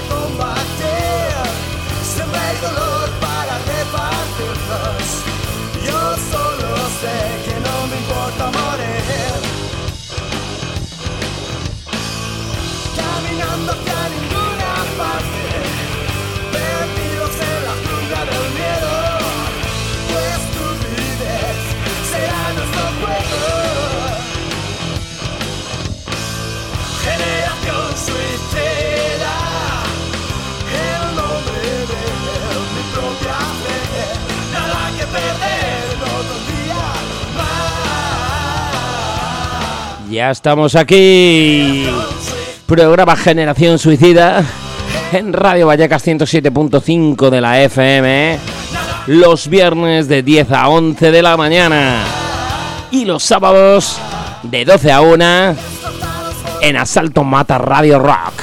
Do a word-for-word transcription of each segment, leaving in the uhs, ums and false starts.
combatir, siempre hay dolor para repartirnos. Yo solo sé que no me importa morir, caminando hacia ninguna parte, perdidos en la jungla del miedo. Tu estupidez será nuestro juego. Generación suicida, el nombre de mi propia fe. Nada que perder, otro día más. Ya estamos aquí. Programa Generación Suicida en Radio Vallecas ciento siete punto cinco de la F M. Los viernes de diez a once de la mañana. Y los sábados de doce a una en Asalto Mata Radio Rock.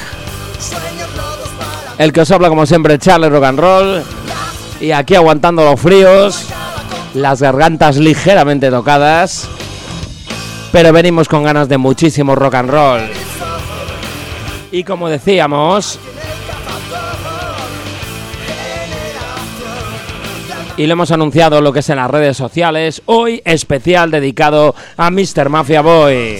El que os habla como siempre, Charles Rock and Roll. Y aquí aguantando los fríos, las gargantas ligeramente tocadas, pero venimos con ganas de muchísimo rock and roll. Y como decíamos, y lo hemos anunciado lo que es en las redes sociales, hoy especial dedicado a mister Mafia Boy.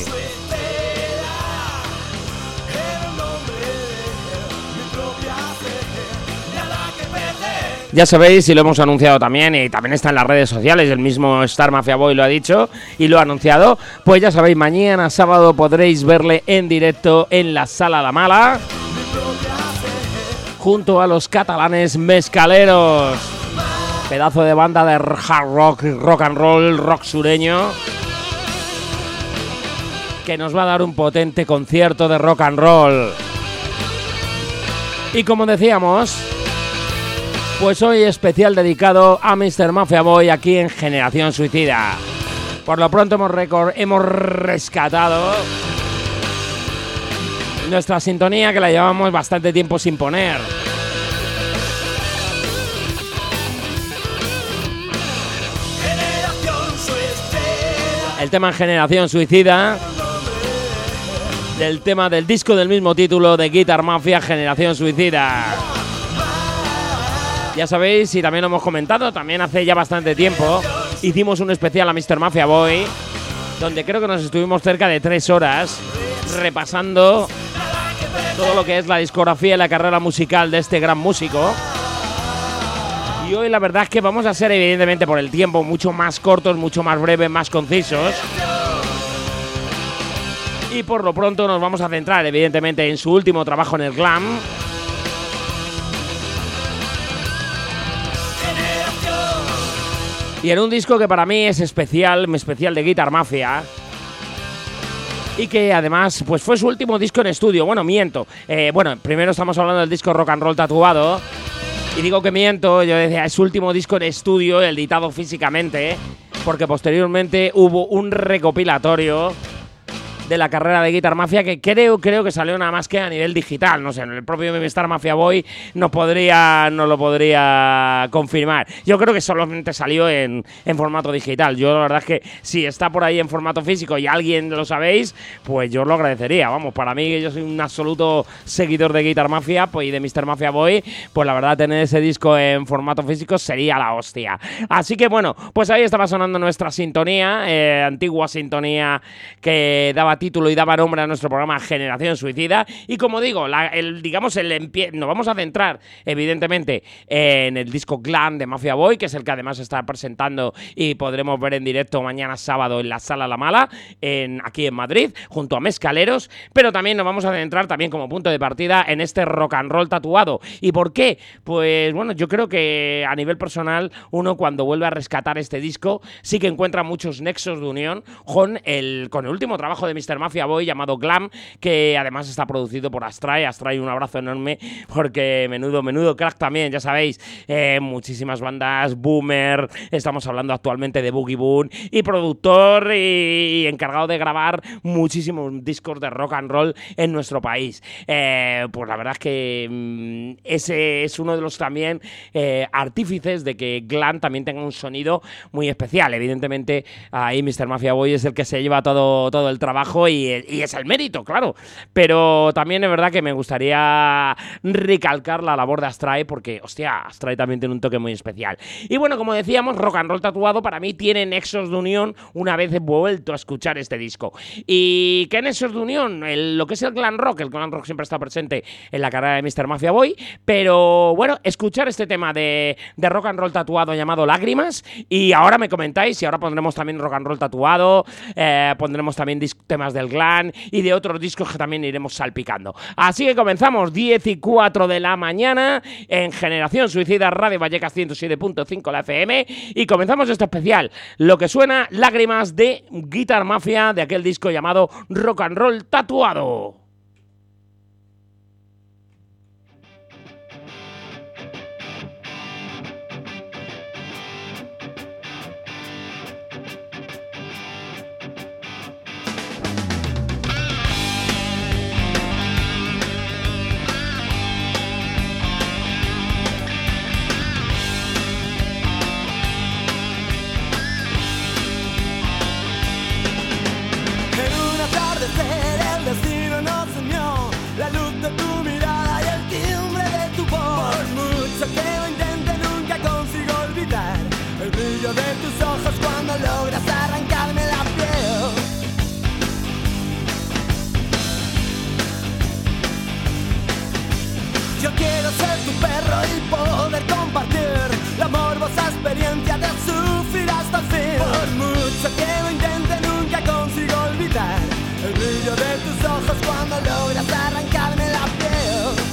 Ya sabéis, y lo hemos anunciado también, y también está en las redes sociales, el mismo Star Mafia Boy lo ha dicho y lo ha anunciado, pues ya sabéis, mañana sábado podréis verle en directo en la Sala La Mala, junto a los catalanes Mescaleros, pedazo de banda de hard rock, rock and roll, rock sureño, que nos va a dar un potente concierto de rock and roll. Y como decíamos, pues hoy especial dedicado a mister Mafia Boy aquí en Generación Suicida. Por lo pronto hemos, record- hemos rescatado nuestra sintonía, que la llevamos bastante tiempo sin poner. El tema Generación Suicida, del tema del disco del mismo título de Guitar Mafia, Generación Suicida. Ya sabéis, y también lo hemos comentado, también hace ya bastante tiempo hicimos un especial a mister Mafia Boy, donde creo que nos estuvimos cerca de tres horas repasando todo lo que es la discografía y la carrera musical de este gran músico. Y hoy la verdad es que vamos a ser, evidentemente por el tiempo, mucho más cortos, mucho más breves, más concisos. Y por lo pronto nos vamos a centrar, evidentemente, en su último trabajo en el glam. Y en un disco que para mí es especial, especial de Guitar Mafia. Y que además pues fue su último disco en estudio. Bueno, miento. Eh, bueno, primero estamos hablando del disco Rock and Roll Tatuado. Y digo que miento, yo decía, es su último disco en estudio, editado físicamente. Porque posteriormente hubo un recopilatorio de la carrera de Guitar Mafia, que creo, creo que salió nada más que a nivel digital. No sé, el propio mister Mafia Boy nos podría, nos lo podría confirmar. Yo creo que solamente salió en, en formato digital. Yo la verdad es que si está por ahí en formato físico y alguien lo sabéis, pues yo os lo agradecería. Vamos, para mí, que yo soy un absoluto seguidor de Guitar Mafia pues, y de mister Mafia Boy, pues la verdad tener ese disco en formato físico sería la hostia. Así que bueno, pues ahí estaba sonando nuestra sintonía, eh, antigua sintonía que daba título y daba nombre a nuestro programa Generación Suicida. Y como digo, la, el, digamos, el empie- nos vamos a centrar evidentemente en el disco Glam de Mafia Boy, que es el que además está presentando y podremos ver en directo mañana sábado en la Sala La Mala, en, aquí en Madrid, junto a Mescaleros. Pero también nos vamos a centrar también como punto de partida en este rock and roll tatuado. ¿Y por qué? Pues bueno, yo creo que a nivel personal uno cuando vuelve a rescatar este disco sí que encuentra muchos nexos de unión con el, con el último trabajo de mister Mafia Boy llamado Glam, que además está producido por Astray. Astray, un abrazo enorme, porque menudo, menudo crack también, ya sabéis, eh, muchísimas bandas, Boomer, estamos hablando actualmente de Boogie Boon, y productor y, y encargado de grabar muchísimos discos de rock and roll en nuestro país. Eh, pues la verdad es que mmm, ese es uno de los también eh, artífices de que Glam también tenga un sonido muy especial. Evidentemente, ahí mister Mafia Boy es el que se lleva todo, todo el trabajo, trabajo y, y es el mérito, claro. Pero también es verdad que me gustaría recalcar la labor de Astray porque, hostia, Astray también tiene un toque muy especial. Y bueno, como decíamos, Rock and Roll Tatuado para mí tiene nexos de unión una vez he vuelto a escuchar este disco. ¿Y qué nexos de unión? El, lo que es el glam rock. El glam rock siempre está presente en la carrera de mister Mafia Boy, pero bueno, escuchar este tema de, de Rock and Roll Tatuado llamado Lágrimas, y ahora me comentáis, y ahora pondremos también Rock and Roll Tatuado, eh, pondremos también temas del glam y de otros discos que también iremos salpicando. Así que comenzamos, diez y cuatro de la mañana, en Generación Suicida Radio Vallecas ciento siete punto cinco la F M, y comenzamos este especial, lo que suena Lágrimas de Guitar Mafia, de aquel disco llamado Rock and Roll Tatuado. De tus ojos cuando logras arrancarme la piel. Yo quiero ser tu perro y poder compartir la morbosa experiencia de sufrir hasta el fin. Por mucho que lo intente nunca consigo olvidar el brillo de tus ojos cuando logras arrancarme la piel.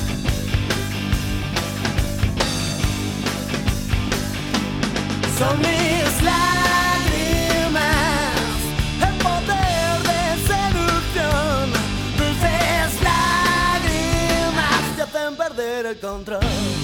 Son mis lágrimas, el poder de seducción. Dulces lágrimas te hacen perder el control.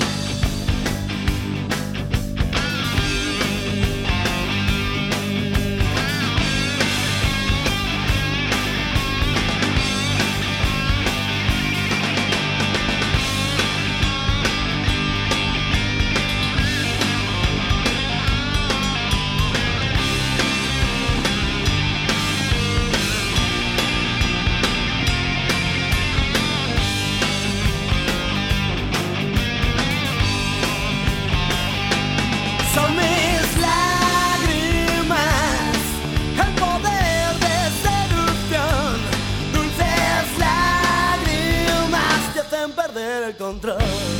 El control.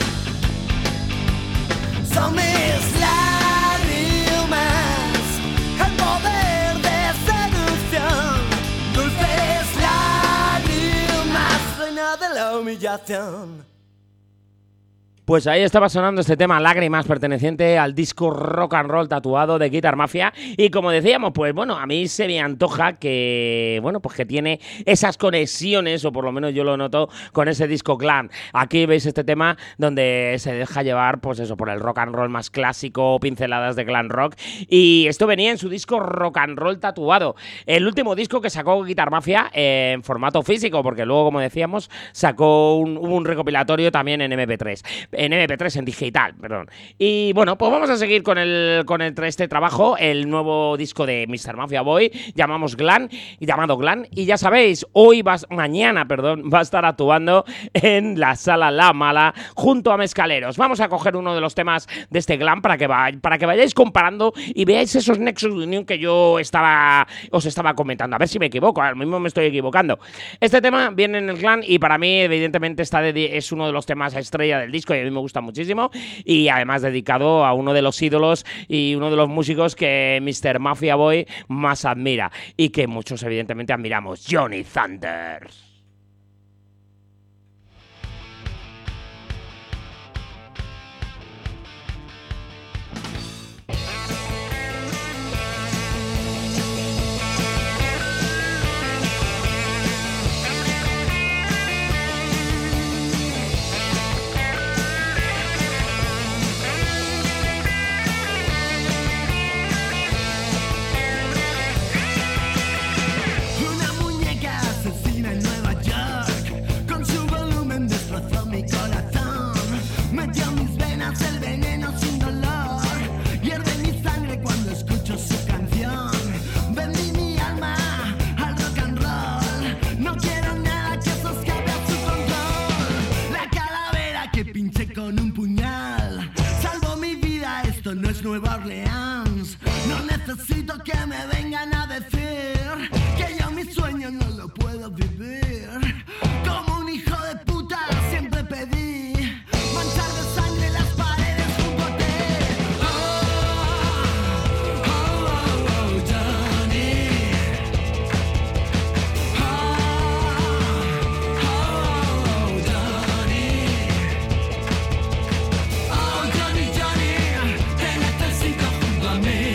Son mis lágrimas, el poder de seducción. Dulces lágrimas, reina de la humillación. Pues ahí estaba sonando este tema Lágrimas, perteneciente al disco Rock and Roll Tatuado de Guitar Mafia, y como decíamos, pues bueno, a mí se me antoja que, bueno, pues que tiene esas conexiones, o por lo menos yo lo noto, con ese disco glam. Aquí veis este tema donde se deja llevar, pues eso, por el rock and roll más clásico, pinceladas de glam rock, y esto venía en su disco Rock and Roll Tatuado, el último disco que sacó Guitar Mafia en formato físico, porque luego, como decíamos, sacó un, un recopilatorio también en eme pe tres. En eme pe tres, en digital, perdón. Y bueno, pues vamos a seguir con el con el, este trabajo, el nuevo disco de mister Mafia Boy, llamamos Glam, llamado Glam, y ya sabéis, hoy va, mañana, perdón, va a estar actuando en la Sala La Mala junto a Mezcaleros. Vamos a coger uno de los temas de este Glam para que va, para que vayáis comparando y veáis esos nexos de unión que yo estaba os estaba comentando. A ver si me equivoco, ahora mismo me estoy equivocando. Este tema viene en el Glam y para mí, evidentemente, está de, es uno de los temas estrella del disco y a mí me gusta muchísimo, y además dedicado a uno de los ídolos y uno de los músicos que mister Mafia Boy más admira y que muchos evidentemente admiramos, Johnny Thunders. Una muñeca asesina en Nueva Nueva Orleans. No necesito que me vengan a decir que yo mis sueños no lo puedo vivir. Como un hijo de puta siempre pedí manchar de sangre las paredes junto a ti. Oh, oh, oh, oh, Johnny. Oh, oh, oh, Johnny. Oh, Johnny, Johnny, te necesito junto a mí.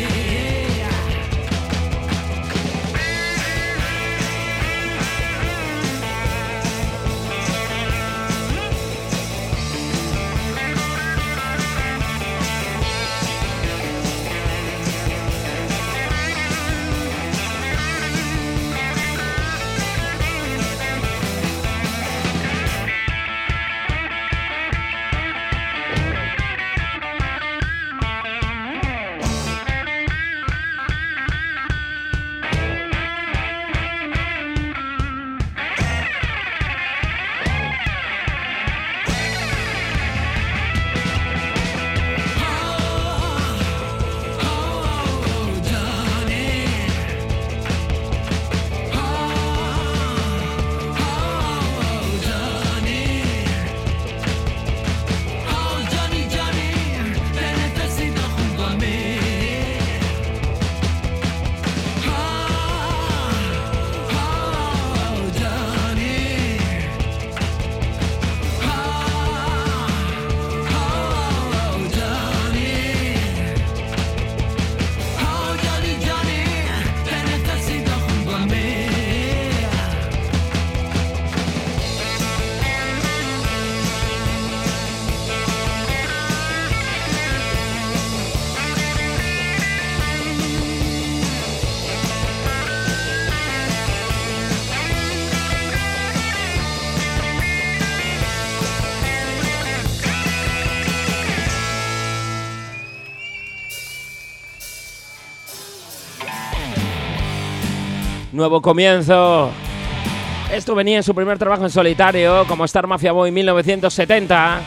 Nuevo comienzo. Esto venía en su primer trabajo en solitario como Star Mafia Boy mil novecientos setenta.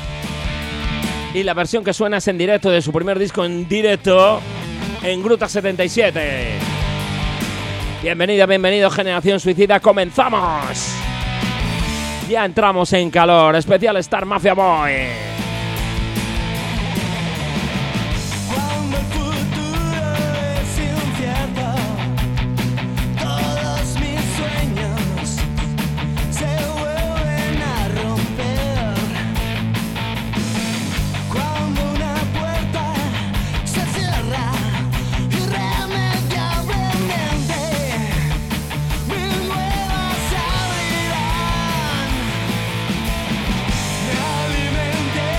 Y la versión que suena es en directo de su primer disco en directo en Gruta setenta y siete. Bienvenida, bienvenido Generación Suicida, comenzamos. Ya entramos en calor, especial Star Mafia Boy. Me alimenté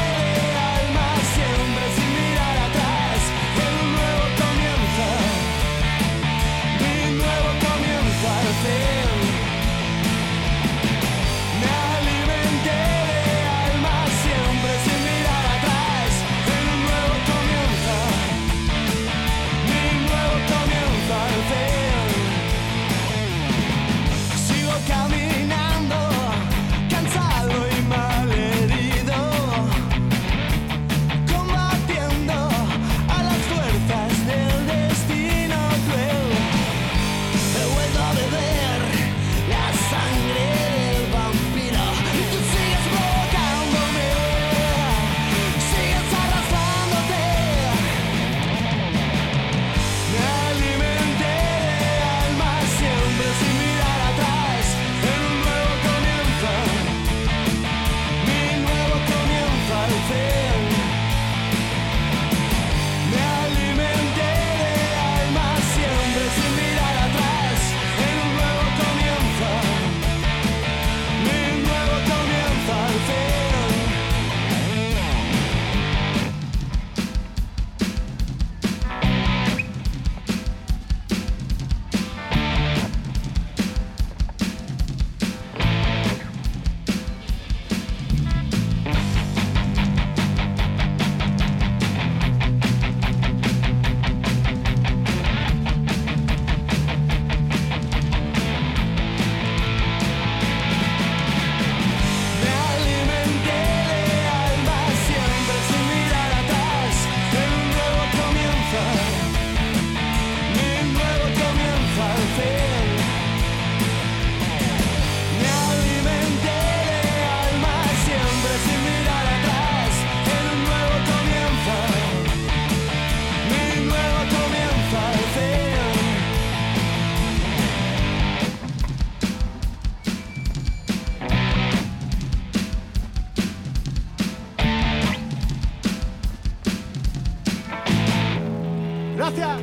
Gracias.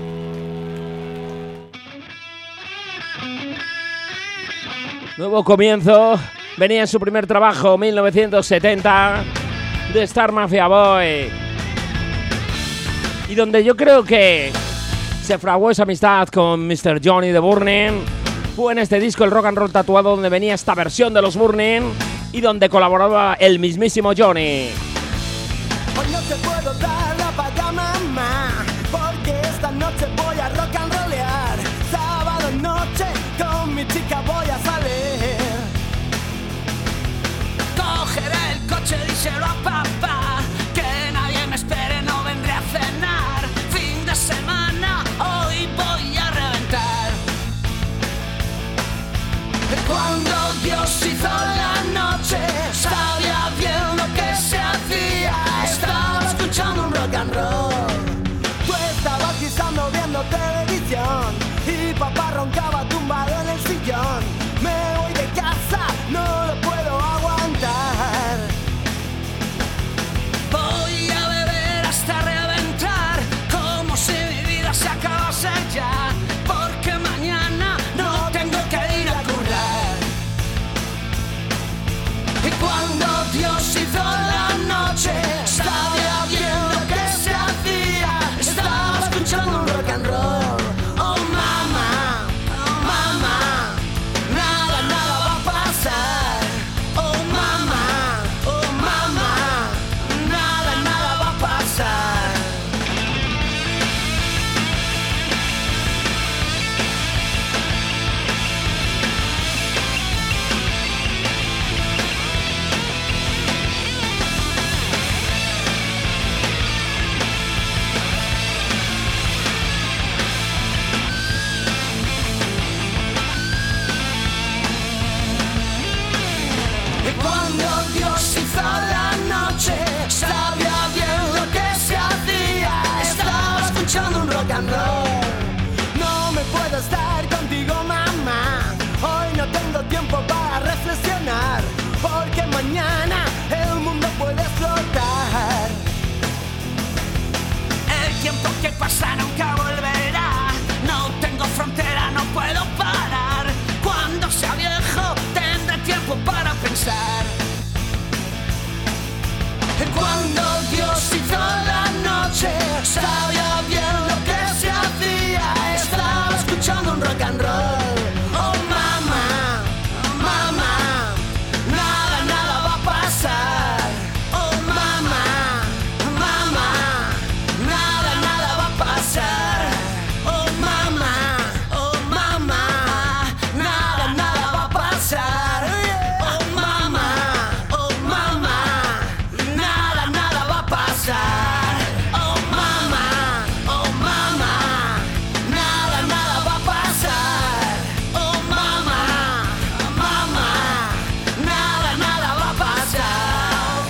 Nuevo comienzo. Venía en su primer trabajo, mil novecientos setenta, de Star Mafia Boy. Y donde yo creo que se fraguó esa amistad con mister Johnny de Burning fue en este disco, el Rock and Roll Tatuado, donde venía esta versión de los Burning y donde colaboraba el mismísimo Johnny. Hoy no te puedo dar la paga, mamá, porque esta noche voy a rock and rollear. Sábado noche con mi chica voy a salir. Cogeré el coche, díselo a papá, que nadie me espere, no vendré a cenar. Fin de semana, hoy voy a reventar. Cuando Dios hizo la noche, sabía bien lo que se hacía. Estaba escuchando un rock and roll. Tú estabas guisando viendo televisión y papá roncaba tumbado en el sillón. Me voy de casa, no lo puedo aguantar. Voy a beber hasta reventar, como si mi vida se acabase ya, porque mañana no tengo que ir a currar. Y cuando Dios hizo la noche, sabía bien lo que se hacía. Estaba escuchando un rock and roll. Oh mamá, oh mamá, nada, nada va a pasar. Oh mamá, oh mamá, nada, nada va a pasar. Y cuando Dios hizo la noche, sabía bien lo que se hacía. Estaba escuchando un rock and roll. No me puedo estar contigo, mamá. Hoy no tengo tiempo para reflexionar, porque mañana el mundo puede explotar. El tiempo que pasa nunca volverá. No tengo frontera, no puedo parar. Cuando sea viejo tendré tiempo para pensar. Cuando Dios hizo la noche, sabía bien lo que se hacía. Estaba escuchando un rock and roll. Oh mamá, oh mamá, nada, nada va a pasar. Oh mamá, mamá, nada, nada va a pasar. Oh mamá, oh mamá, nada, nada va a pasar. Oh mamá, oh mamá, nada, nada va a pasar. Oh mamá, oh mamá, nada, nada va a pasar. Oh mamá, mamá, nada, nada va a pasar.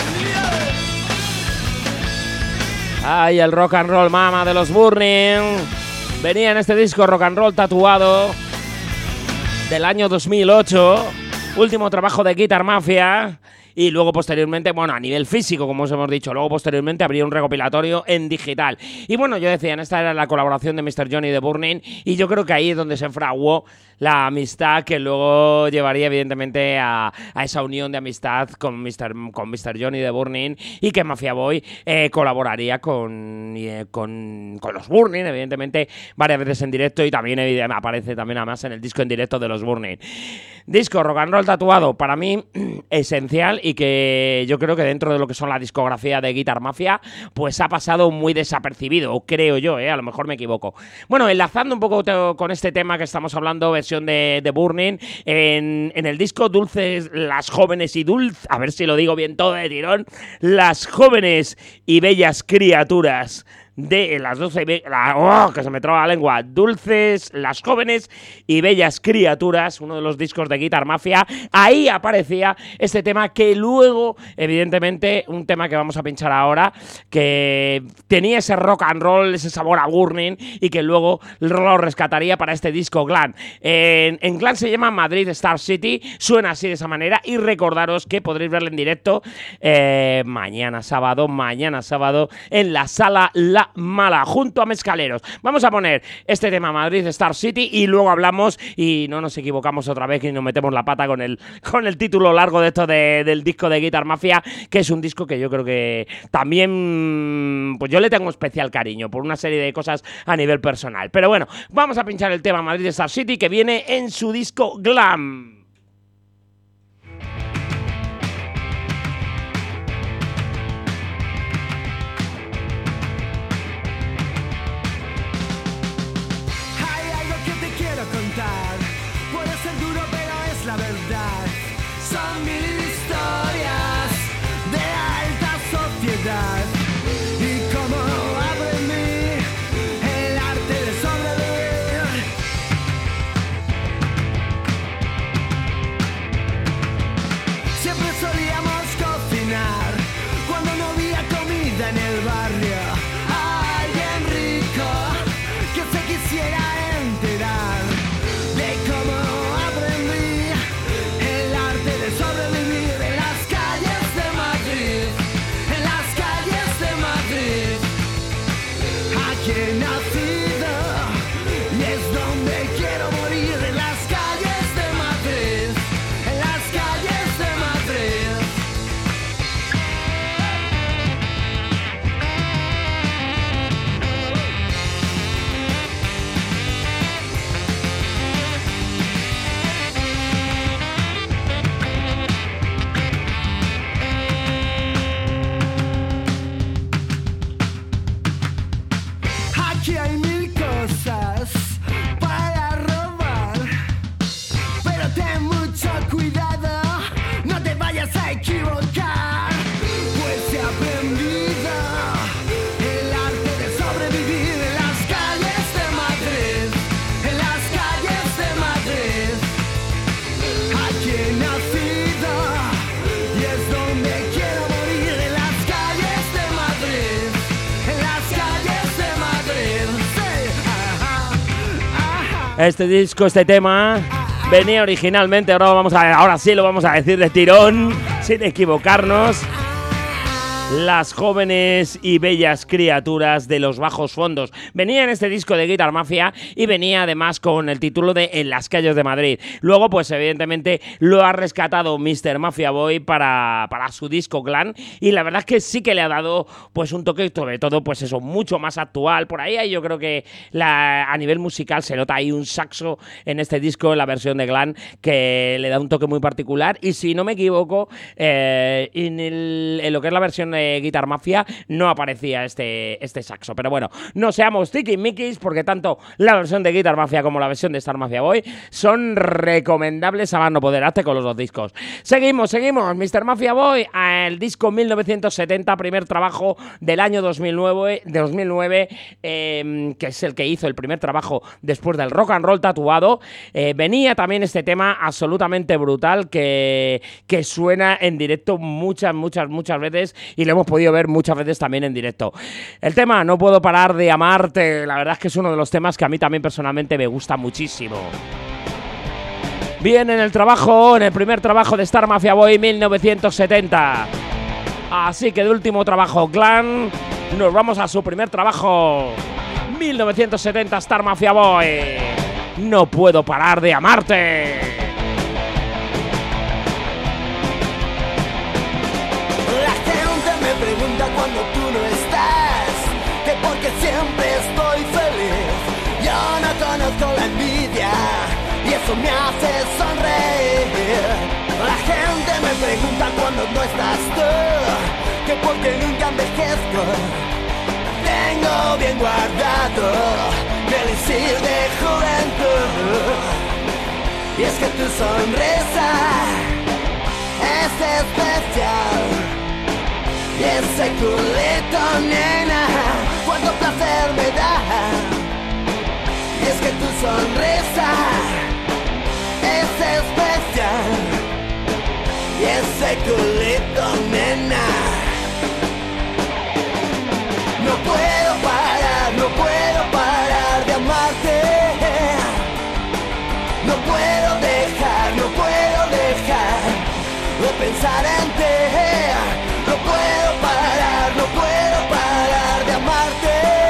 Ay, el Rock and Roll Mama de los Burning. Venía en este disco Rock and Roll Tatuado del año dos mil ocho, último trabajo de Guitar Mafia. Y luego posteriormente, bueno, a nivel físico, como os hemos dicho, luego posteriormente habría un recopilatorio en digital. Y bueno, yo decía, en esta era la colaboración de mister Johnny de Burning, y yo creo que ahí es donde se fraguó la amistad que luego llevaría evidentemente a, a esa unión de amistad con mister con mister Johnny de Burning, y que Mafia Boy eh, colaboraría con, eh, con, con los Burning, evidentemente, varias veces en directo, y también evidentemente, aparece también además en el disco en directo de los Burning. Disco Rock and Roll Tatuado, para mí esencial, y que yo creo que dentro de lo que son la discografía de Guitar Mafia, pues ha pasado muy desapercibido, creo yo, ¿eh? A lo mejor me equivoco. Bueno, enlazando un poco con este tema que estamos hablando, versión de, de Burning, en, en el disco Dulces, las jóvenes y dulces, a ver si lo digo bien todo de tirón, las jóvenes y bellas criaturas de las doce, la, oh, que se me traba la lengua, Dulces, las jóvenes y bellas criaturas, uno de los discos de Guitar Mafia. Ahí aparecía este tema que luego, evidentemente, un tema que vamos a pinchar ahora, que tenía ese rock and roll, ese sabor a Burning, y que luego lo rescataría para este disco Glam. En, en Glam se llama Madrid Star City, suena así de esa manera, y recordaros que podréis verlo en directo eh, mañana sábado, mañana sábado, en la Sala La Vida Mala, junto a Mezcaleros. Vamos a poner este tema Madrid Star City y luego hablamos y no nos equivocamos otra vez y nos metemos la pata con el, con el título largo de esto de, del disco de Guitar Mafia, que es un disco que yo creo que también, pues yo le tengo especial cariño por una serie de cosas a nivel personal. Pero bueno, vamos a pinchar el tema Madrid Star City, que viene en su disco Glam. Hay algo que te quiero contar. Puede ser duro, pero es la verdad. Son mil historias de alta sociedad. Y cómo aprendí el arte de sobrevivir. Siempre solíamos cocinar cuando no había comida en el barrio. Alguien rico que se quisiera enterar de cómo aprendí el arte de sobrevivir en las calles de Madrid, en las calles de Madrid. Aquí he nacido y es donde quiero morir, en las calles de Madrid, en las calles de Madrid. Aquí hay mil cosas para robar, pero ten mucho cuidado, no te vayas a equivocar, pues he aprendido el arte de sobrevivir en las calles de Madrid, en las calles de Madrid. Aquí he nacido y es donde quiero morir, en las calles de Madrid, en las calles de Madrid. Sí, ajá, ajá. Este disco, este tema, venía originalmente, ahora, vamos a, ahora sí lo vamos a decir de tirón, sin equivocarnos. Las jóvenes y bellas criaturas de los bajos fondos. Venía en este disco de Guitar Mafia y venía además con el título de En las calles de Madrid. Luego, pues evidentemente lo ha rescatado míster Mafia Boy para, para su disco Glam, y la verdad es que sí que le ha dado pues un toque, sobre todo pues eso, mucho más actual. Por ahí yo creo que la, a nivel musical se nota ahí un saxo en este disco, en la versión de Glam, que le da un toque muy particular. Y si no me equivoco, eh, en, el, en lo que es la versión de Guitar Mafia no aparecía este, este saxo. Pero bueno, no seamos tiquismiquis, porque tanto la versión de Guitar Mafia como la versión de Star Mafia Boy son recomendables a más no poder. Hazte con los dos discos. Seguimos, seguimos. míster Mafia Boy, el disco mil novecientos setenta, primer trabajo del año dos mil nueve, de dos mil nueve, eh, que es el que hizo el primer trabajo después del rock and roll tatuado. Eh, venía también este tema absolutamente brutal que, que suena en directo muchas, muchas, muchas veces, y lo hemos podido ver muchas veces también en directo. El tema No puedo parar de amarte, la verdad es que es uno de los temas que a mí también personalmente me gusta muchísimo. Bien, en el trabajo, en el primer trabajo de Star Mafia Boy mil novecientos setenta. Así que de último trabajo Glam, nos vamos a su primer trabajo mil novecientos setenta, Star Mafia Boy. No puedo parar de amarte. Pregunta cuando tú no estás, que porque siempre estoy feliz. Yo no conozco la envidia y eso me hace sonreír. La gente me pregunta cuando no estás tú, que porque nunca envejezco. Tengo bien guardado mi elixir de juventud, y es que tu sonrisa es especial. Y ese culito, nena, cuánto placer me da. Y es que tu sonrisa es especial. Y ese culito, nena. No puedo parar, no puedo parar de amarte. No puedo dejar, no puedo dejar de pensar en ti. No puedo parar, no puedo parar de amarte.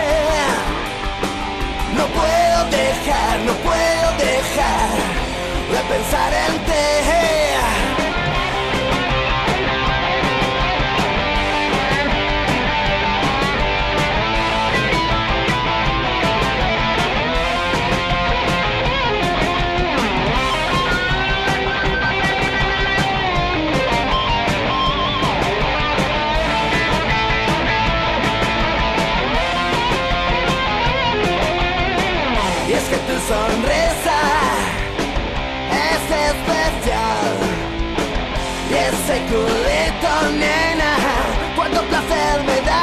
culito, nena, cuánto placer me da.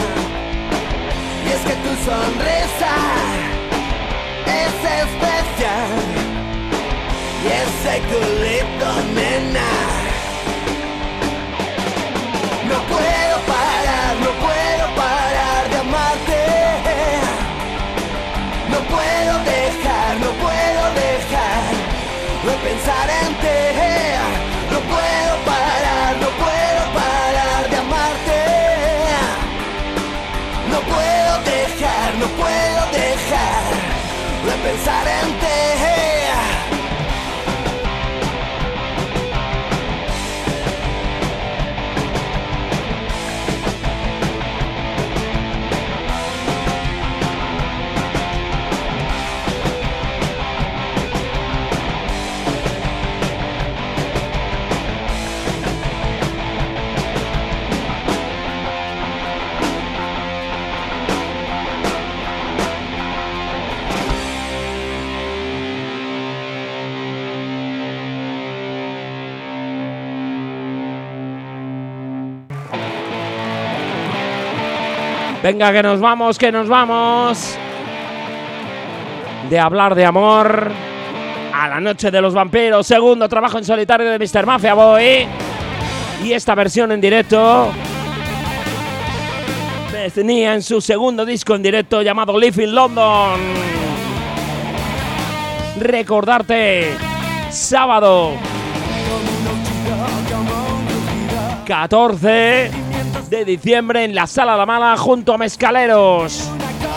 Y es que tu sonrisa es especial. Y ese culito, nena, no puedo parar, no puedo parar de amarte. No puedo dejar, no puedo dejar de pensar en ti. No puedo parar, no puedo parar de amarte. No puedo dejar, no puedo dejar de pensar en ti. Venga, que nos vamos, que nos vamos. De hablar de amor a la noche de los vampiros. Segundo trabajo en solitario de mister Mafia Boy. Y esta versión en directo venía en su segundo disco en directo llamado Live in London. Recordarte, sábado catorce de diciembre en la Sala La Mala junto a Mezcaleros.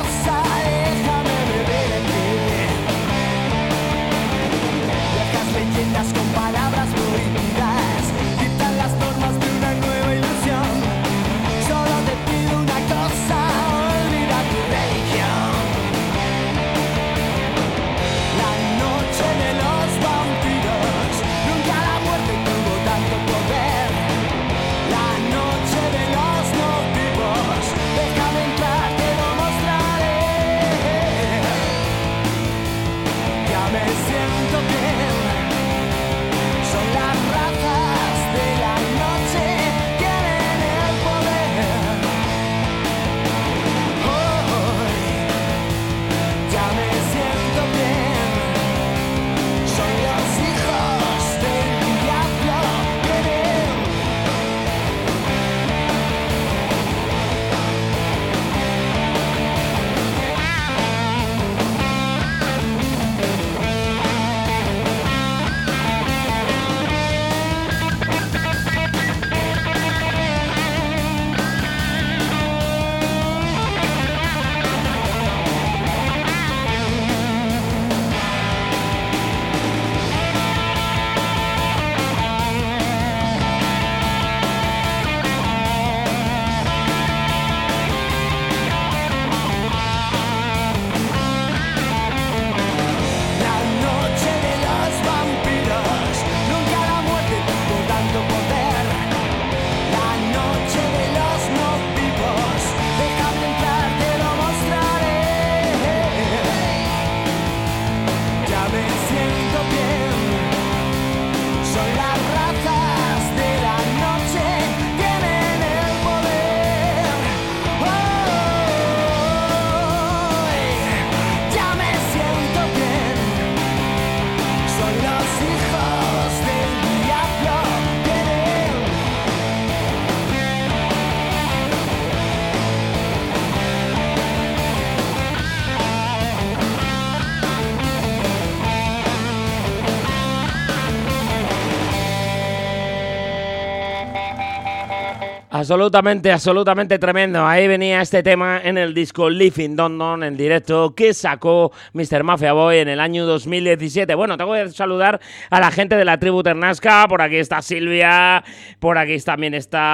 Absolutamente, absolutamente tremendo. Ahí venía este tema en el disco Live in London en directo que sacó mister Mafia Boy en el año dos mil diecisiete. Bueno, tengo que saludar a la gente de la tribu Ternasca. Por aquí está Silvia, por aquí también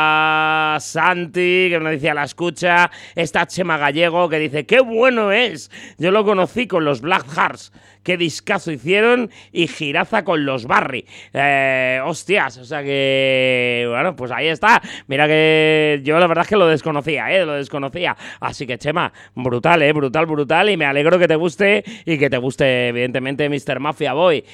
está Santi, que nos dice a la escucha. Está Chema Gallego, que dice, ¡qué bueno es! Yo lo conocí con los Black Hearts. Qué discazo hicieron, y Giraza con los Barry. Eh, hostias, o sea que... Bueno, pues ahí está. Mira que que yo la verdad es que lo desconocía, ¿eh? Lo desconocía. Así que, Chema, brutal, ¿eh? Brutal, brutal. Y me alegro que te guste y que te guste, evidentemente, mister Mafia Boy.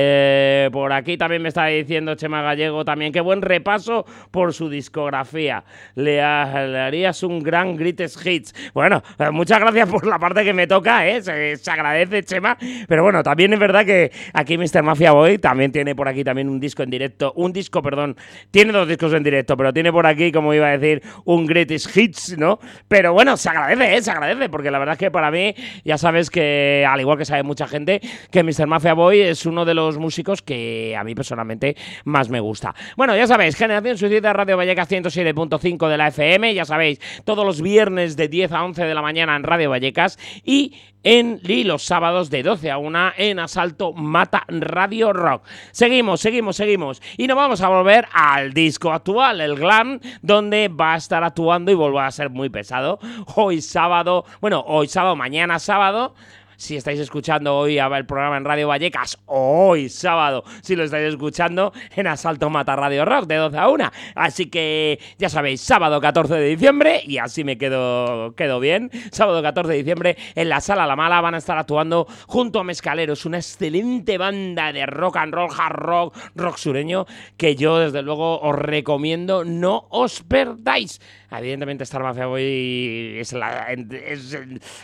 Eh, por aquí también me está diciendo Chema Gallego también. Qué buen repaso por su discografía. Le, ha, le harías un gran Greatest Hits. Bueno, eh, muchas gracias por la parte que me toca, ¿eh? Se, se agradece, Chema. Pero bueno, también es verdad que aquí mister Mafia Boy también tiene por aquí también un disco en directo. Un disco, perdón. Tiene dos discos en directo, pero tiene por aquí, como iba a decir, un Greatest Hits, ¿no? Pero bueno, se agradece, ¿eh? Se agradece, porque la verdad es que para mí, ya sabes que, al igual que sabe mucha gente, que mister Mafia Boy es uno de los músicos que a mí personalmente más me gusta. Bueno, ya sabéis, Generación Suicida, Radio Vallecas ciento siete punto cinco de la F M, ya sabéis, todos los viernes de diez a once de la mañana en Radio Vallecas y en y los sábados de doce a una en Asalto Mata Radio Rock. Seguimos, seguimos, seguimos. Y nos vamos a volver al disco actual, el glam, donde va a estar actuando y vuelve a ser muy pesado. Hoy sábado, bueno, hoy sábado, mañana sábado. Si estáis escuchando hoy el programa en Radio Vallecas, hoy sábado, si lo estáis escuchando en Asalto Mata Radio Rock de doce a una. Así que ya sabéis, sábado catorce de diciembre, y así me quedo, quedo bien, sábado catorce de diciembre en la Sala La Mala van a estar actuando junto a Mezcaleros, una excelente banda de rock and roll, hard rock, rock sureño, que yo desde luego os recomiendo, no os perdáis. Evidentemente Star Mafia Boy es la, es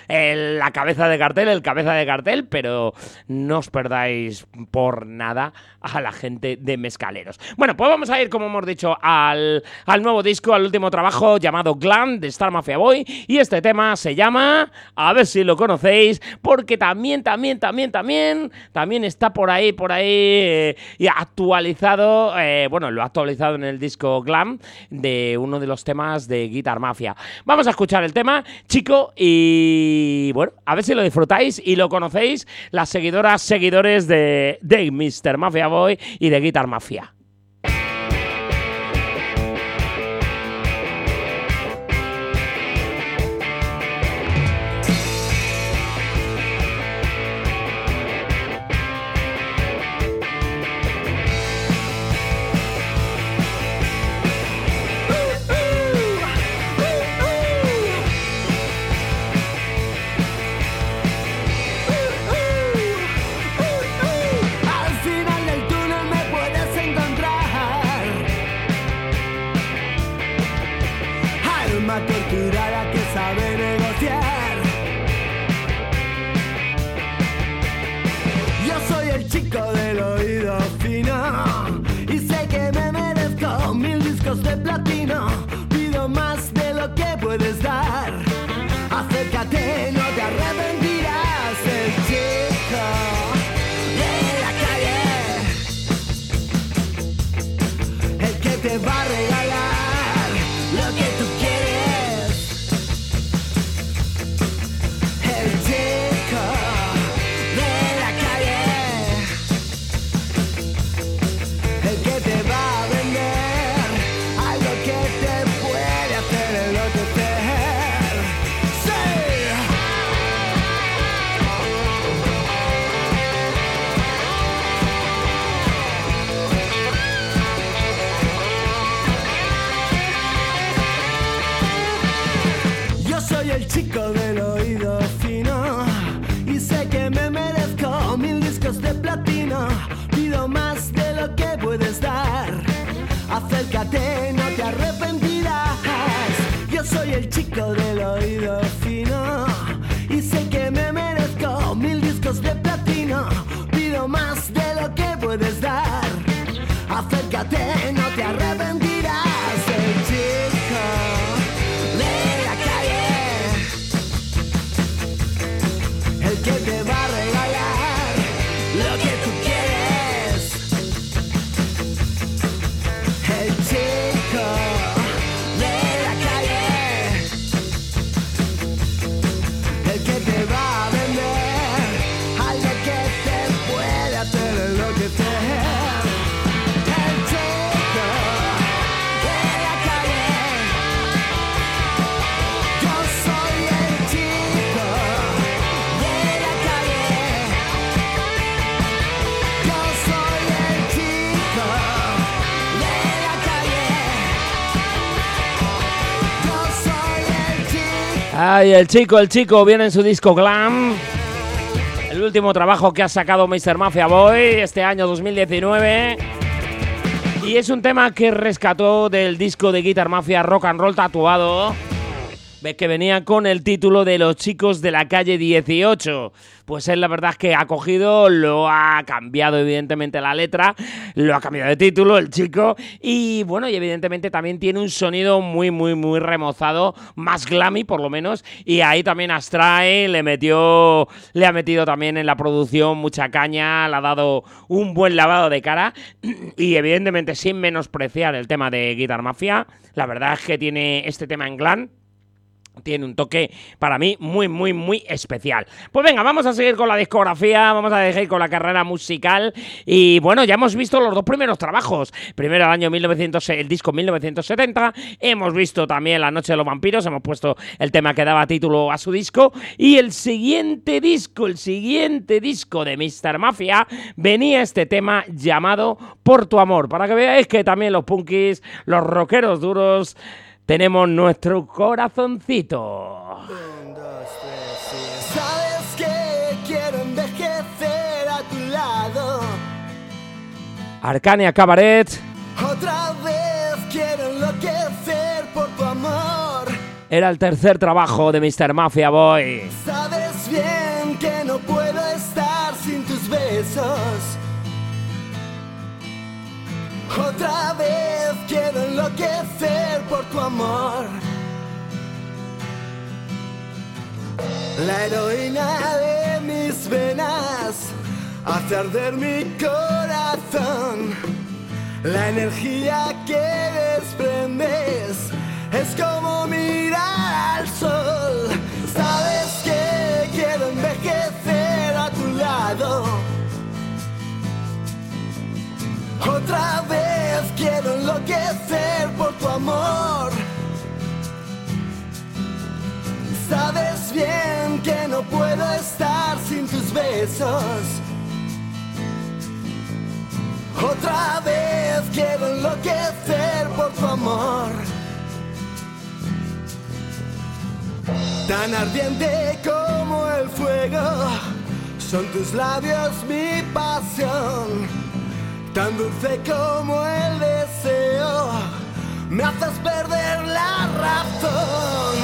el, la cabeza de cartel, el cabeza de cartel, pero no os perdáis por nada a la gente de Mezcaleros. Bueno, pues vamos a ir, como hemos dicho, al, al nuevo disco, al último trabajo llamado Glam de Star Mafia Boy, y este tema se llama, a ver si lo conocéis, porque también, también, también, también, también está por ahí, por ahí eh, y actualizado, eh, bueno, lo ha actualizado en el disco Glam de uno de los temas de Guitar Mafia. Vamos a escuchar el tema, chico, y bueno, a ver si lo disfrutáis y lo conocéis, las seguidoras, seguidores de, de mister Mafia Boy y de Guitar Mafia. Torturada que sabe negociar. Yo soy el chico del oído fino y sé que me merezco mil discos de platino. Pido más de lo que puedes dar. Acércate, no te arrepentirás. El chico de la calle, el que te va a regalar lo que tú quieres. El chico del oído fino y sé que me merezco mil discos de platino. Pido más de lo que puedes dar. Acércate, no te arrepentirás. Yo soy el chico del oído fino y sé que me merezco mil discos de platino. Pido más de lo que puedes dar. Acércate, no te arrepentirás. El chico de la calle, el que te va a regalar lo que tú quieres. El chico de la calle, el que te va a vender algo que te puede hacer enloquecer. El chico Ay, el chico, el chico viene en su disco Glam. El último trabajo que ha sacado míster Mafia Boy este año dos mil diecinueve. Y es un tema que rescató del disco de Guitar Mafia Rock and Roll Tatuado. Ves que venía con el título de Los chicos de la calle dieciocho. Pues él la verdad es que ha cogido, lo ha cambiado evidentemente la letra, lo ha cambiado de título el chico y bueno, y evidentemente también tiene un sonido muy muy muy remozado, más glammy por lo menos, y ahí también Astray le metió, le ha metido también en la producción mucha caña, le ha dado un buen lavado de cara y evidentemente sin menospreciar el tema de Guitar Mafia, la verdad es que tiene este tema en glam. Tiene un toque para mí muy, muy, muy especial. Pues venga, vamos a seguir con la discografía, vamos a seguir con la carrera musical. Y bueno, ya hemos visto los dos primeros trabajos. Primero el año mil novecientos, el disco mil novecientos setenta. Hemos visto también La noche de los vampiros. Hemos puesto el tema que daba título a su disco. Y el siguiente disco, el siguiente disco de míster Mafia, venía este tema llamado Por tu amor. Para que veáis que también los punkis, los rockeros duros, tenemos nuestro corazoncito. Un, dos, tres, sí. Sabes que quiero envejecer a tu lado. Arcania Cabaret. Otra vez quiero enloquecer por tu amor. Era el tercer trabajo de míster Mafia Boy. Sabes bien que no puedo estar sin tus besos. Otra vez quiero enloquecer por tu amor. La heroína de mis venas hace arder mi corazón. La energía que desprendes es como mirar al sol. Sabes que quiero envejecer a tu lado. Otra vez quiero enloquecer por tu amor. Sabes bien que no puedo estar sin tus besos. Otra vez quiero enloquecer por tu amor. Tan ardiente como el fuego son tus labios mi pasión. Tan dulce como el deseo, me haces perder la razón.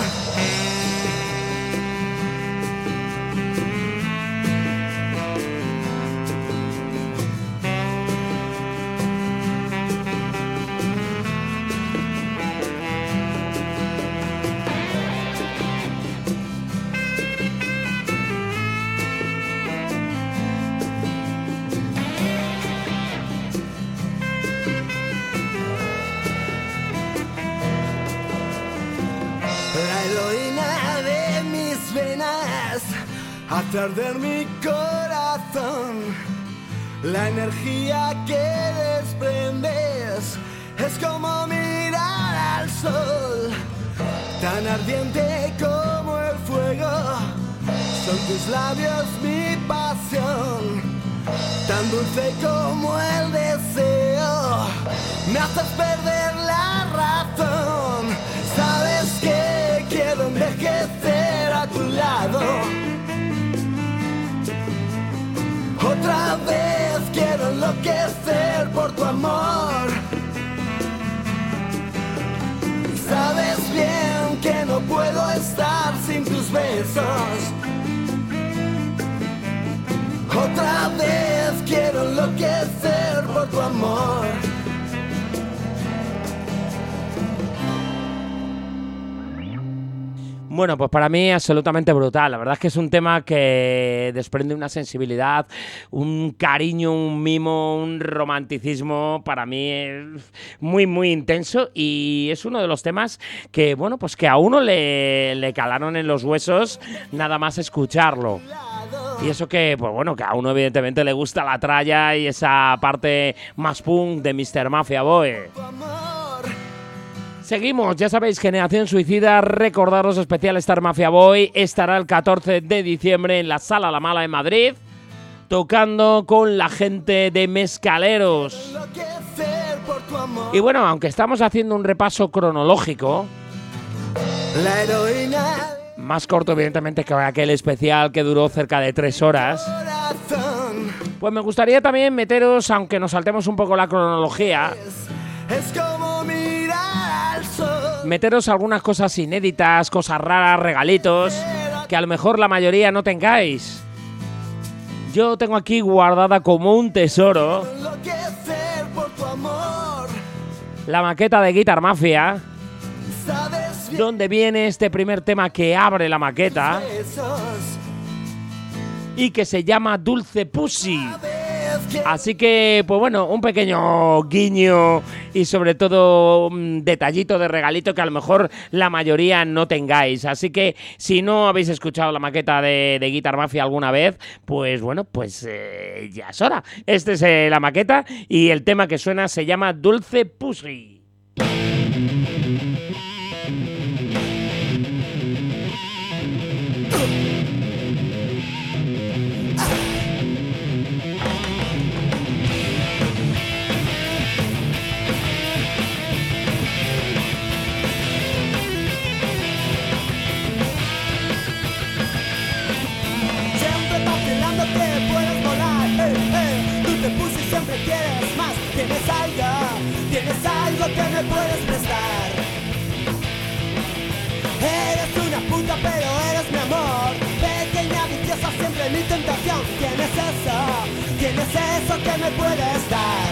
Hace arder mi corazón. La energía que desprendes es como mirar al sol. Tan ardiente como el fuego son tus labios mi pasión. Tan dulce como el deseo, me haces perder la razón. Sabes que quiero envejecer a tu lado. Otra vez quiero enloquecer por tu amor. Sabes bien que no puedo estar sin tus besos. Otra vez quiero enloquecer por tu amor. Bueno, pues para mí absolutamente brutal. La verdad es que es un tema que desprende una sensibilidad, un cariño, un mimo, un romanticismo para mí muy, muy intenso y es uno de los temas que, bueno, pues que a uno le, le calaron en los huesos nada más escucharlo. Y eso que, pues bueno, que a uno evidentemente le gusta la tralla y esa parte más punk de míster Mafia Boy. Seguimos, ya sabéis, Generación Suicida, recordaros especial Star Mafia Boy, estará el catorce de diciembre en la Sala La Mala en Madrid, tocando con la gente de Mezcaleros. Y bueno, aunque estamos haciendo un repaso cronológico, la heroína. Más corto, evidentemente, que aquel especial que duró cerca de tres horas. Pues me gustaría también meteros, aunque nos saltemos un poco la cronología, Es como mirar al sol. meteros algunas cosas inéditas, cosas raras, regalitos, que a lo mejor la mayoría no tengáis. Yo tengo aquí guardada como un tesoro Enloquecer por tu amor. la maqueta de Guitar Mafia, Sabes bien donde viene este primer tema que abre la maqueta esos. y que se llama Dulce Pussy. Sabes que Así que, pues bueno, un pequeño guiño y sobre todo un detallito de regalito que a lo mejor la mayoría no tengáis. Así que si no habéis escuchado la maqueta de, de Guitar Mafia alguna vez, pues bueno, pues eh, ya es hora. Esta es eh, la maqueta y el tema que suena se llama Dulce Pussy. siempre vacilando que puedes volar. Eh, eh, tú te puse y siempre quieres más. Tienes algo, tienes algo que me puedes prestar. Eres una puta pero eres mi amor. Pequeña viciosa siempre mi tentación. Tienes eso, tienes eso que me puedes dar.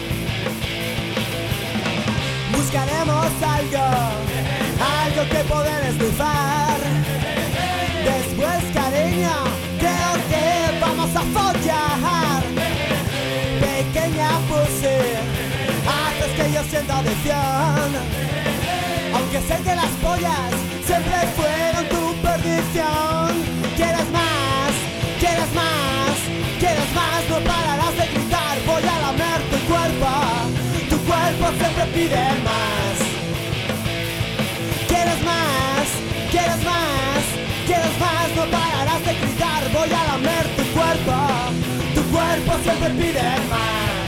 Buscaremos algo, algo que poder esnifar. Después, cariño, creo que vamos a follar. Pequeña pussy, haces que yo sienta adicción. Aunque sé que las pollas siempre fueron tu perdición. Quieres más, quieres más, quieres más, no pararás de gritar. Voy a lamer tu cuerpo, tu cuerpo siempre pide más. Quieres más, quieres más, quieres más, no pararás de gritar. Voy a lamer tu cuerpo, tu cuerpo siempre pide más.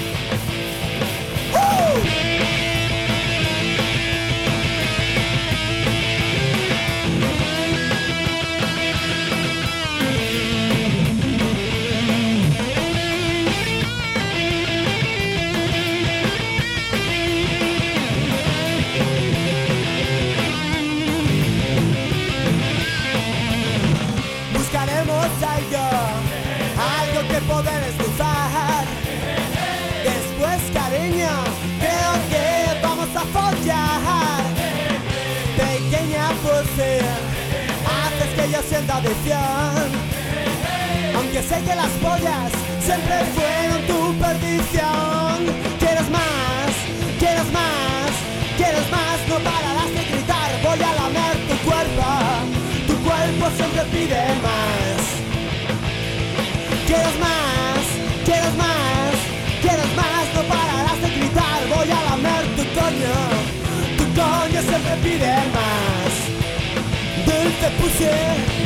¡Uh! Buscaremos algo, algo que poder esnifar. Después, cariño, creo que vamos a follar. Pequeña pussy, haces que yo sienta adicción. Aunque sé que las pollas siempre fueron tu perdición. Quieres más, quieres más, quieres más, no pararás de gritar. Voy a lamer tu cuerpo, tu cuerpo siempre pide más. Quieres más, quieres más, quieres más, no pararás de gritar. Voy a lamer tu coño, tu coño siempre pide más. Dulce pussy.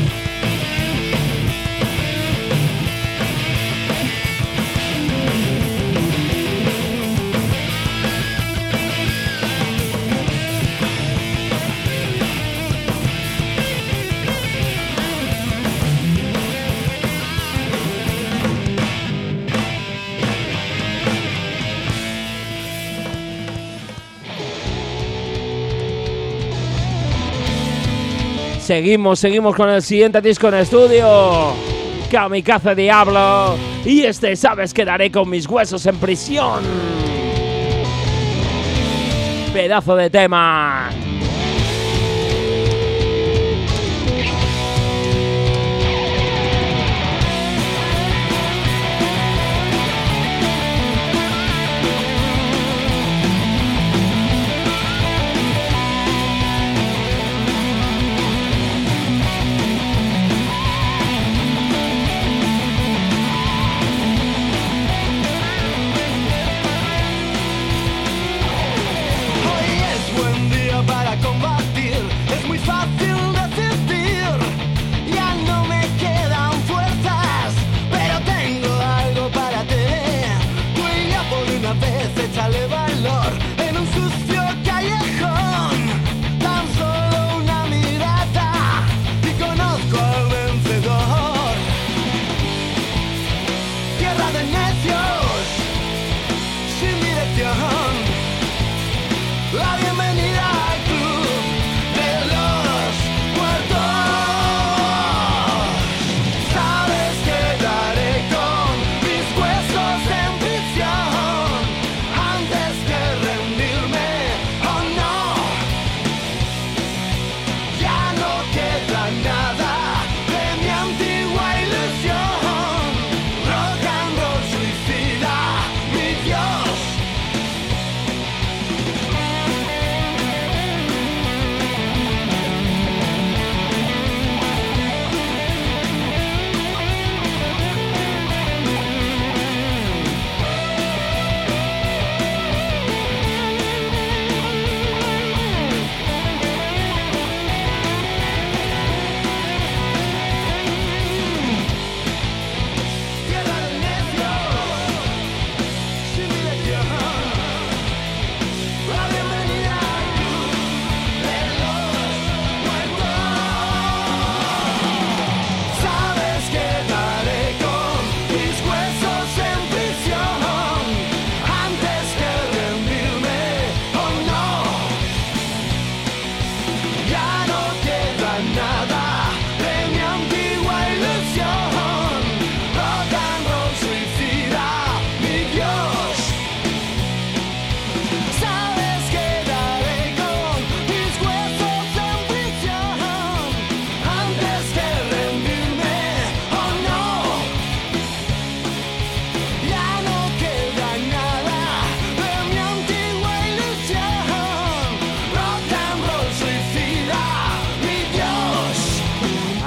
Seguimos, seguimos con el siguiente disco en estudio. Kamikaze Diablo. Y este, sabes, quedaré con mis huesos en prisión. Pedazo de tema. Hoy es buen día para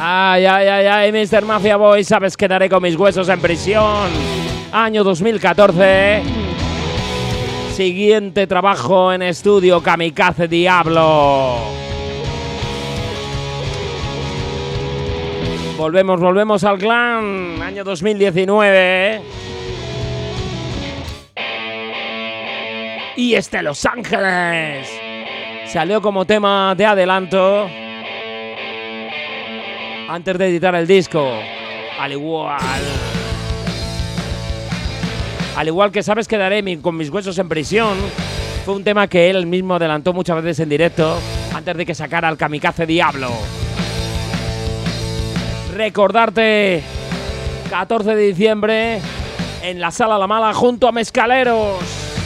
Ay, ay, ay, ay, mister Mafia Boy, sabes que daré con mis huesos en prisión. Año dos mil catorce. Siguiente trabajo en estudio, Kamikaze Diablo. Volvemos, volvemos al clan. Año dos mil diecinueve. Y este Los Ángeles. Salió como tema de adelanto antes de editar el disco. Al igual... Al igual que sabes que daré mi, con mis huesos en prisión. Fue un tema que él mismo adelantó muchas veces en directo antes de que sacara el Kamikaze Diablo. Recordarte, catorce de diciembre, en la Sala La Mala junto a Mezcaleros.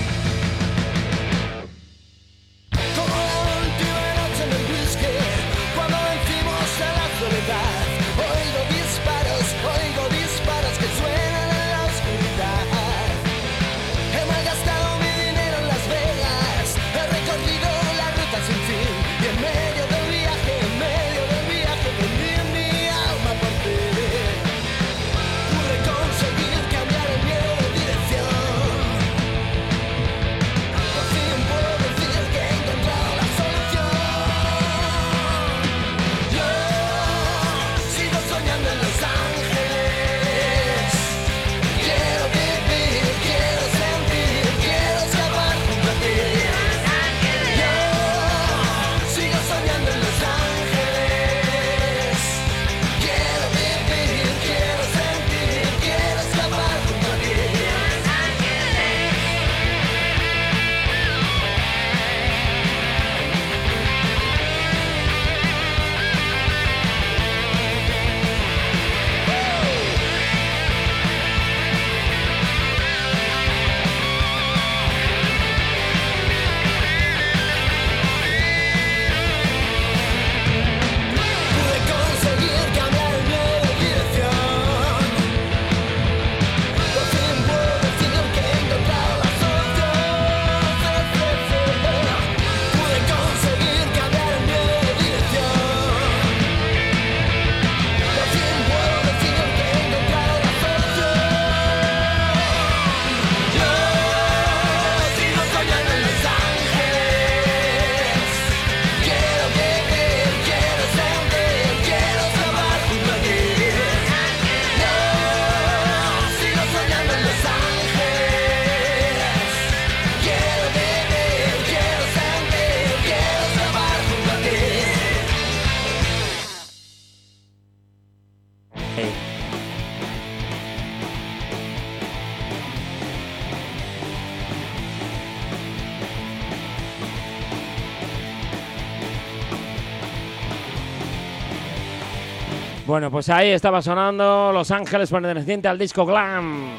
Bueno, pues ahí estaba sonando Los Ángeles, perteneciente al disco Glam.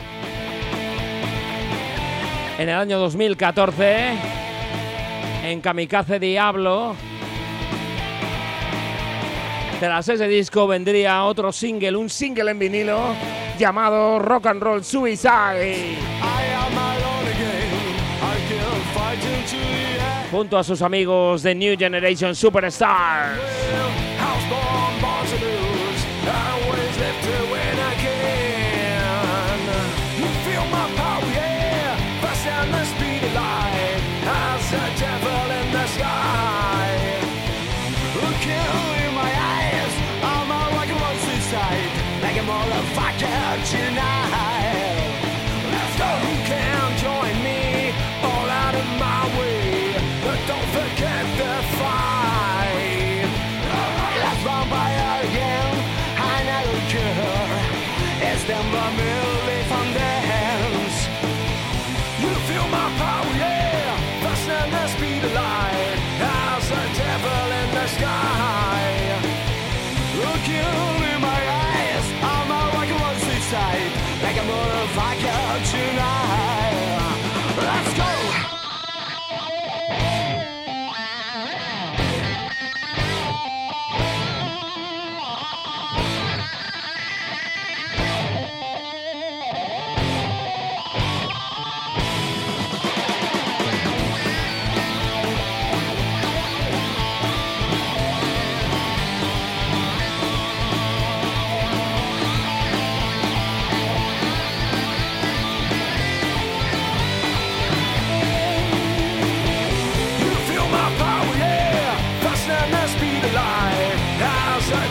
En el año dos mil catorce, en Kamikaze Diablo, tras ese disco vendría otro single, un single en vinilo llamado Rock and Roll Suicide. Junto a sus amigos de New Generation Superstars.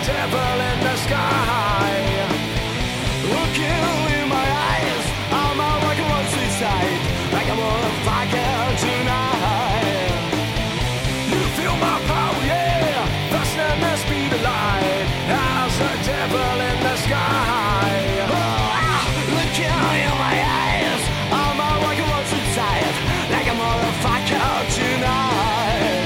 devil in the sky. Looking in my eyes, I'm a like a suicide, like I'm on fire tonight. You feel my power, yeah, that's the must be the light. As a devil in the sky. Oh, looking in my eyes, I'm a like a suicide, like I'm on fire tonight.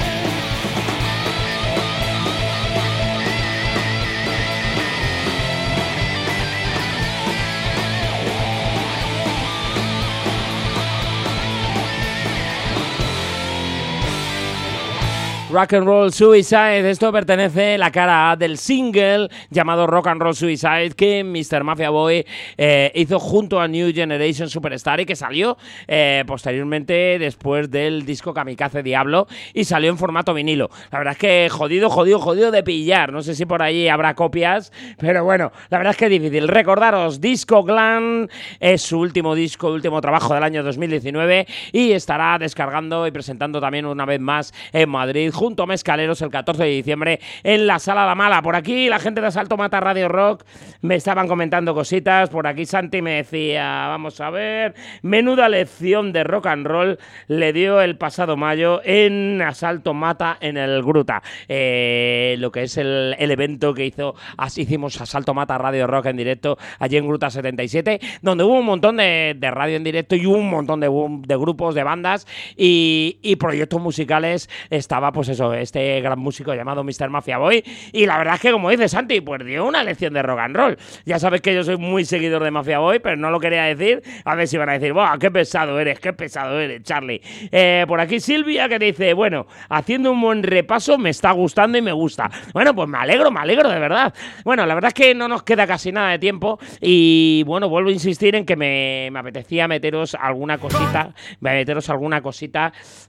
Rock and Roll Suicide, esto pertenece a la cara A del single llamado Rock and Roll Suicide que mister Mafia Boy eh, hizo junto a New Generation Superstar y que salió eh, posteriormente después del disco Kamikaze Diablo y salió en formato vinilo. La verdad es que jodido, jodido, jodido de pillar. No sé si por ahí habrá copias, pero bueno, la verdad es que es difícil. Recordaros, Disco Glam es su último disco, último trabajo del año dos mil diecinueve y estará descargando y presentando también una vez más en Madrid junto a Mezcaleros el catorce de diciembre en la Sala La Mala. Por aquí la gente de Asalto Mata Radio Rock me estaban comentando cositas. Por aquí Santi me decía, vamos a ver, menuda lección de rock and roll le dio el pasado mayo en Asalto Mata en el Gruta. Eh, lo que es el, el evento que hizo, así hicimos Asalto Mata Radio Rock en directo allí en Gruta setenta y siete, donde hubo un montón de, de radio en directo y hubo un montón de, de grupos, de bandas y, y proyectos musicales. Estaba pues eso, este gran músico llamado mister Mafia Boy, y la verdad es que, como dice Santi, pues dio una lección de rock and roll. Ya sabes que yo soy muy seguidor de Mafia Boy, pero no lo quería decir, a ver si van a decir, ¡buah, qué pesado eres, qué pesado eres, Charlie! Eh, por aquí Silvia que dice, bueno, haciendo un buen repaso, me está gustando y me gusta. Bueno, pues me alegro, me alegro de verdad. Bueno, la verdad es que no nos queda casi nada de tiempo y, bueno, vuelvo a insistir en que me, me apetecía meteros alguna cosita, meteros alguna cosita,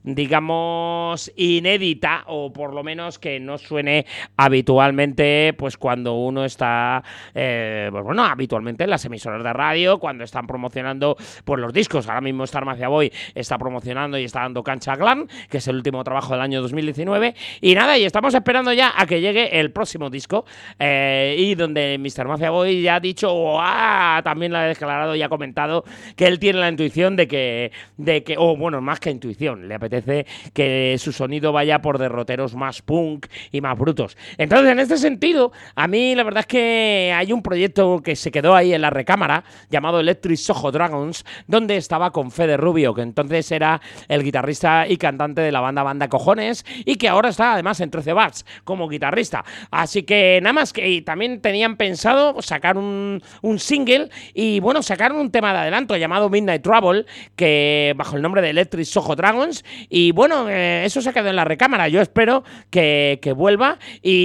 digamos, inédita, o por lo menos que no suene habitualmente pues cuando uno está eh, pues bueno, habitualmente en las emisoras de radio, cuando están promocionando pues los discos. Ahora mismo Star Mafia Boy está promocionando y está dando cancha a Glam, que es el último trabajo del año dos mil diecinueve, y nada, y estamos esperando ya a que llegue el próximo disco eh, y donde mister Mafia Boy ya ha dicho, o ah, también lo ha declarado y ha comentado que él tiene la intuición de que, de que o bueno, más que intuición, le apetece que su sonido vaya por derroteros más punk y más brutos. Entonces, en este sentido, a mí la verdad es que hay un proyecto que se quedó ahí en la recámara llamado Electric Soho Dragons, donde estaba con Fede Rubio, que entonces era el guitarrista y cantante de la banda Banda Cojones y que ahora está además en trece bats como guitarrista. Así que nada más, que también tenían pensado sacar un, un single y bueno, sacaron un tema de adelanto llamado Midnight Trouble, que bajo el nombre de Electric Soho Dragons, y bueno, eh, eso se quedó en la recámara. Yo espero que, que vuelva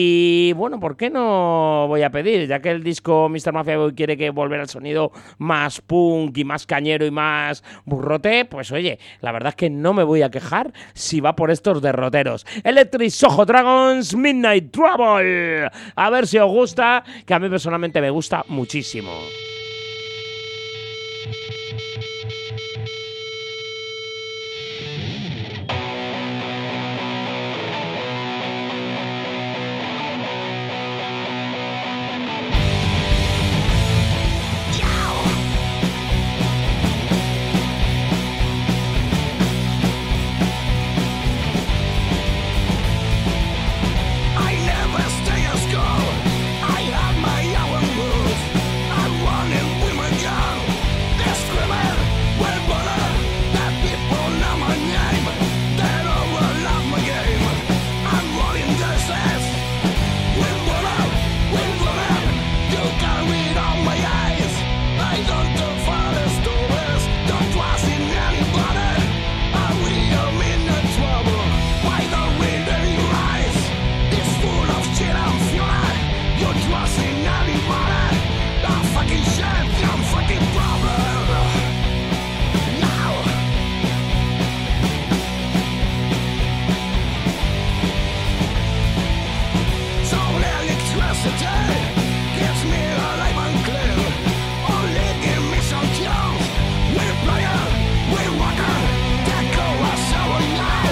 y bueno, ¿por qué no voy a pedir? Ya que el disco mister Mafia Boy quiere que volver al sonido más punk y más cañero y más burrote, pues oye, la verdad es que no me voy a quejar si va por estos derroteros. Electric Soho Dragons, Midnight Trouble. A ver si os gusta, que a mí personalmente me gusta muchísimo.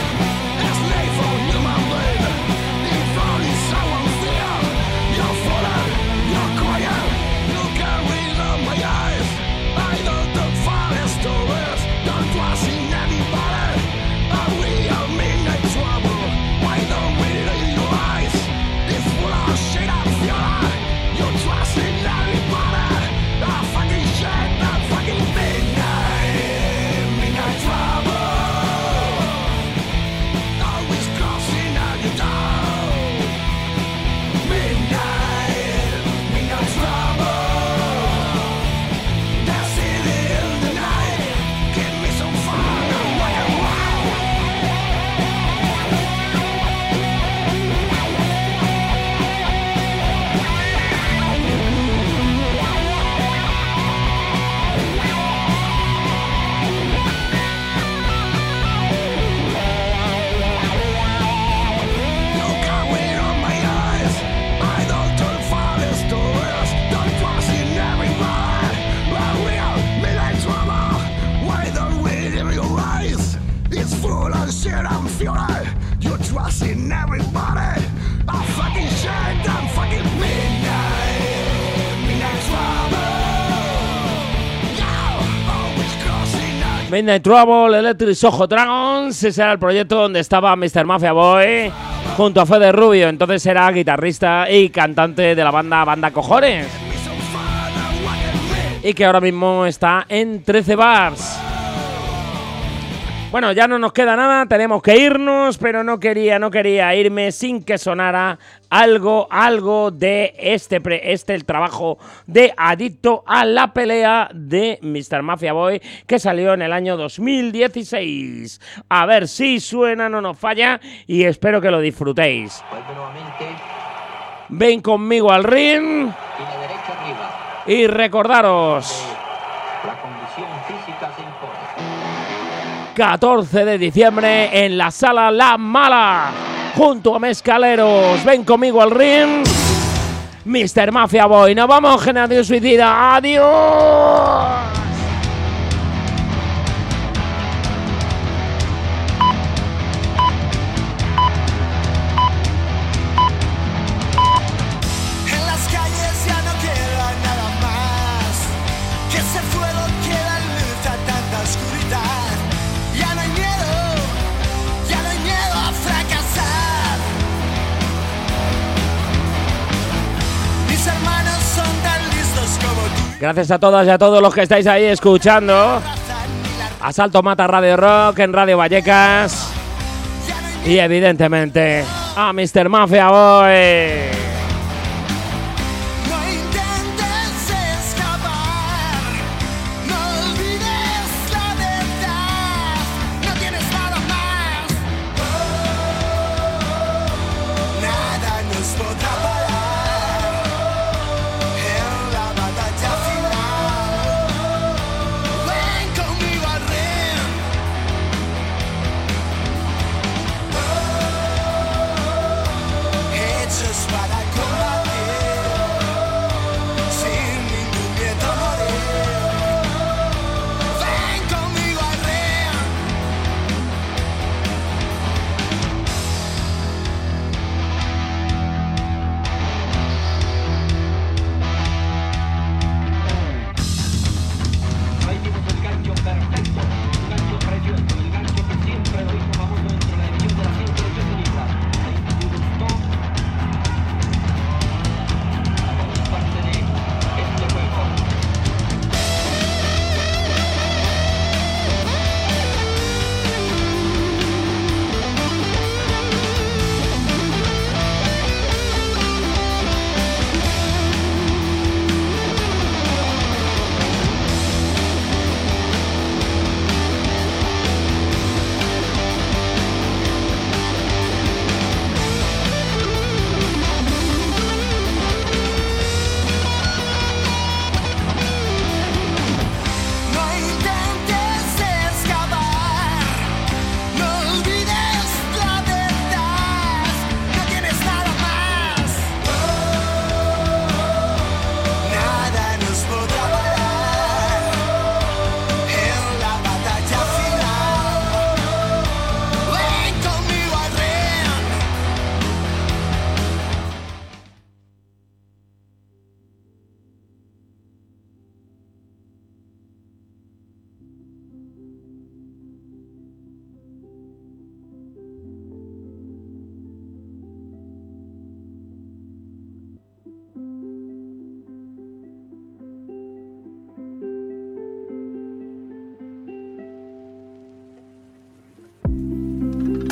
You're full of Midnight Trouble, Electric Soho Dragons. Ese era el proyecto donde estaba mister Mafia Boy junto a Fede Rubio. Entonces era guitarrista y cantante de la banda Banda Cojones. Y que ahora mismo está en trece Bars. Bueno, ya no nos queda nada, tenemos que irnos, pero no quería, no quería irme sin que sonara algo, algo de este, pre, este el trabajo de Adicto a la Pelea de mister Mafia Boy, que salió en el año dos mil dieciséis. A ver si suena, no nos falla, y espero que lo disfrutéis. Ven conmigo al ring y recordaros... catorce de diciembre en la Sala La Mala, junto a Mezcaleros. Ven conmigo al ring, mister Mafia Boy. Nos vamos, Generación Suicida. ¡Adiós! En las calles ya no queda nada más, que se fuego queda luz a tanta oscuridad. Ya no hay miedo, ya no hay miedo a fracasar. Mis hermanos son tan listos como tú. Gracias a todas y a todos los que estáis ahí escuchando. Asalto Mata Radio Rock en Radio Vallecas. Y evidentemente a mister Mafia Boy.